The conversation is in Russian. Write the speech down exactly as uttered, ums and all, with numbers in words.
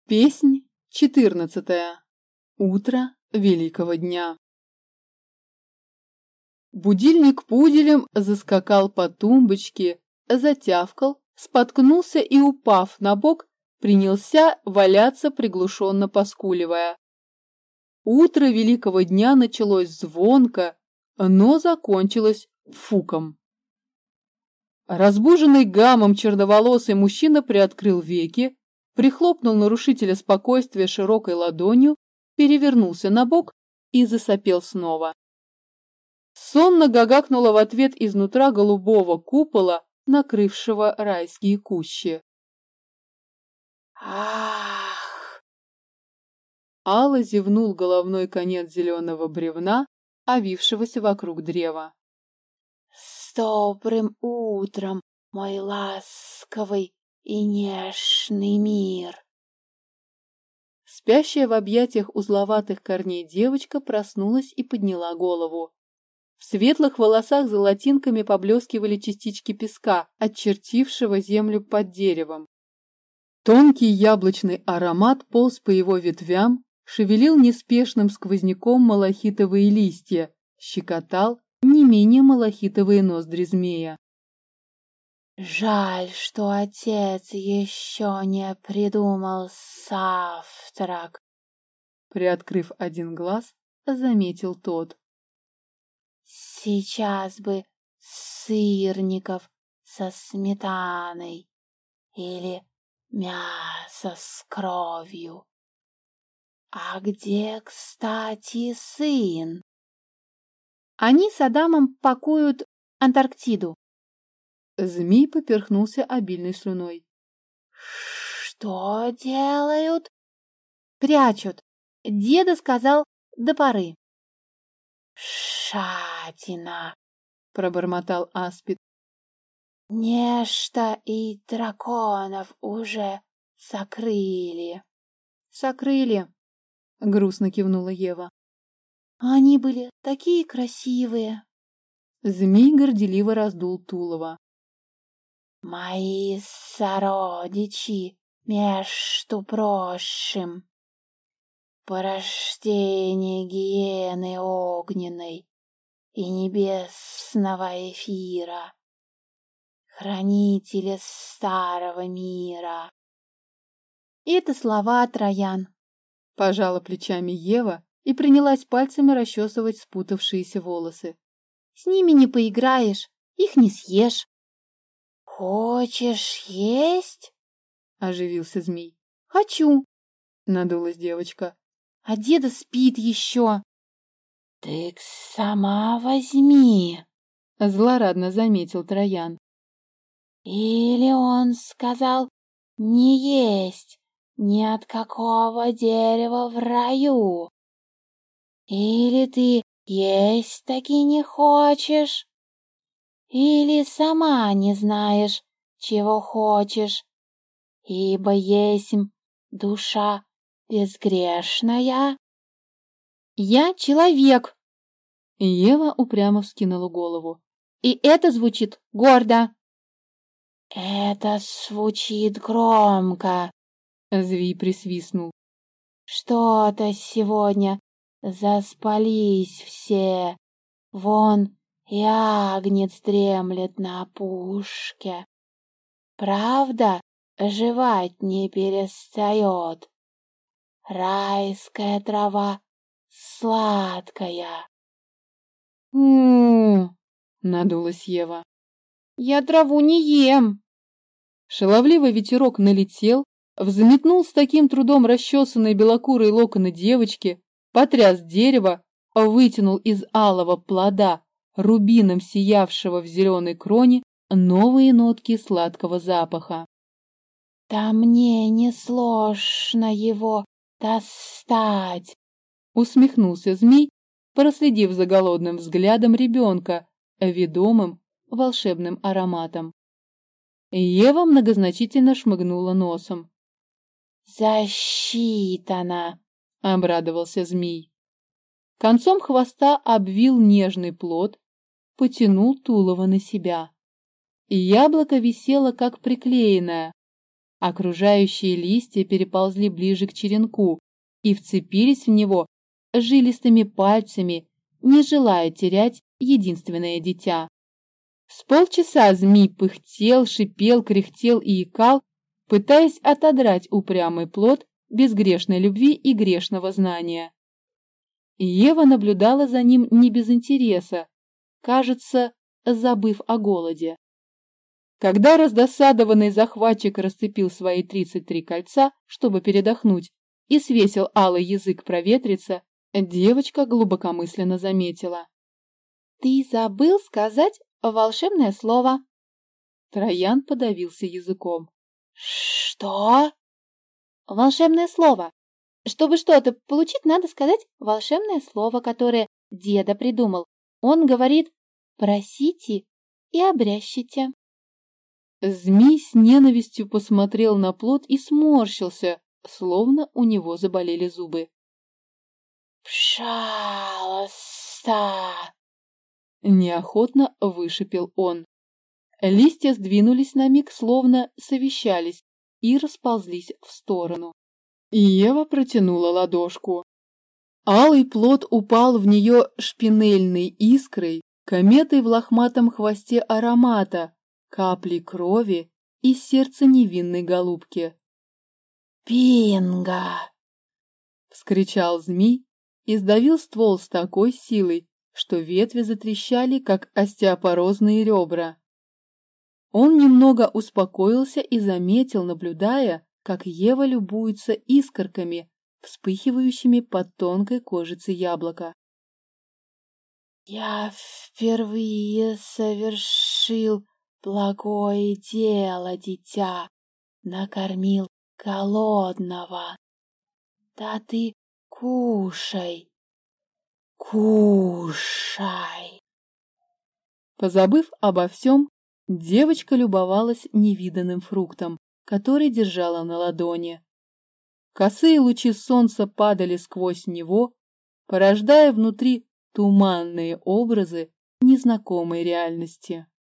Песнь четырнадцатая. Утро великого дня. Будильник пуделем заскакал по тумбочке, затявкал, споткнулся и, упав на бок, принялся валяться, приглушенно поскуливая. Утро великого дня началось звонко, но закончилось фуком. Разбуженный гамом черноволосый мужчина приоткрыл веки, прихлопнул нарушителя спокойствия широкой ладонью, перевернулся на бок и засопел снова. Сонно гагакнуло в ответ изнутра голубого купола, накрывшего райские кущи. Ах! Алла зевнул головной конец зеленого бревна, овившегося вокруг древа. С добрым утром, мой ласковый и нежный мир. Спящая в объятиях узловатых корней девочка проснулась и подняла голову. В светлых волосах золотинками поблескивали частички песка, очертившего землю под деревом. Тонкий яблочный аромат полз по его ветвям, шевелил неспешным сквозняком малахитовые листья, щекотал не менее малахитовые ноздри змея. Жаль, что отец еще не придумал завтрак. Приоткрыв один глаз, заметил тот. Сейчас бы сырников со сметаной или мясо с кровью. А где, кстати, сын? Они с Адамом пакуют Антарктиду. Змей поперхнулся обильной слюной. Что делают? Прячут. Деда сказал до поры. Шатина, пробормотал Аспид. Нечто и драконов уже сокрыли. Сокрыли, грустно кивнула Ева. Они были такие красивые. Змей горделиво раздул тулово. Мои сородичи, между прочим, порождение гиены огненной и небесного эфира, хранители старого мира. Это слова Троян. Пожала плечами Ева и принялась пальцами расчесывать спутавшиеся волосы. С ними не поиграешь, их не съешь. Хочешь есть? Оживился змей. Хочу, надулась девочка. А деда спит еще. Ты сама возьми, злорадно заметил Троян. Или он сказал не есть ни от какого дерева в раю. Или ты есть таки не хочешь, или сама не знаешь, чего хочешь, ибо есмь душа безгрешная. Я человек. Ева упрямо вскинула голову. И это звучит гордо. Это звучит громко. Змей присвистнул. Что-то сегодня заспались все. Вон и агнец дремлет на опушке. Правда, жевать не перестает. Райская трава сладкая. У-у-у, надулась Ева. Я траву не ем. Шаловливый ветерок налетел, взметнул с таким трудом расчесанные белокурые локоны девочки, потряс дерево, вытянул из алого плода, рубином сиявшего в зеленой кроне, новые нотки сладкого запаха. Да мне не сложно его достать, усмехнулся змей, проследив за голодным взглядом ребенка, ведомым волшебным ароматом. Ева многозначительно шмыгнула носом. «Засчитано!» — обрадовался змей. Концом хвоста обвил нежный плод, потянул тулово на себя. И яблоко висело как приклеенное, Окружающие листья переползли ближе к черенку и вцепились в него жилистыми пальцами, не желая терять единственное дитя. С полчаса змей пыхтел, шипел, кряхтел и икал, пытаясь отодрать упрямый плод безгрешной любви и грешного знания. Ева наблюдала за ним не без интереса, кажется, забыв о голоде. Когда раздосадованный захватчик расцепил свои тридцать три кольца, чтобы передохнуть, и свесил алый язык проветриться, девочка глубокомысленно заметила: «Ты забыл сказать волшебное слово». Троян подавился языком. «Что?» «Волшебное слово. Чтобы что-то получить, надо сказать волшебное слово, которое деда придумал. Он говорит: просите и обрящите». Змей с ненавистью посмотрел на плод и сморщился, словно у него заболели зубы. «Пожалуйста!» Неохотно вышипел он. Листья сдвинулись на миг, словно совещались, и расползлись в сторону. Ева протянула ладошку. Алый плод упал в нее шпинельной искрой, кометой в лохматом хвосте аромата, каплей крови из сердца невинной голубки. «Бинго!» — вскричал змей и сдавил ствол с такой силой, что ветви затрещали, как остеопорозные ребра. Он немного успокоился и заметил, наблюдая, как Ева любуется искорками, вспыхивающими под тонкой кожицей яблока. «Я впервые совершил благое дело, дитя, накормил голодного. Да ты кушай, кушай!» Позабыв обо всем, девочка любовалась невиданным фруктом, который держала на ладони. Косые лучи солнца падали сквозь него, порождая внутри туманные образы незнакомой реальности.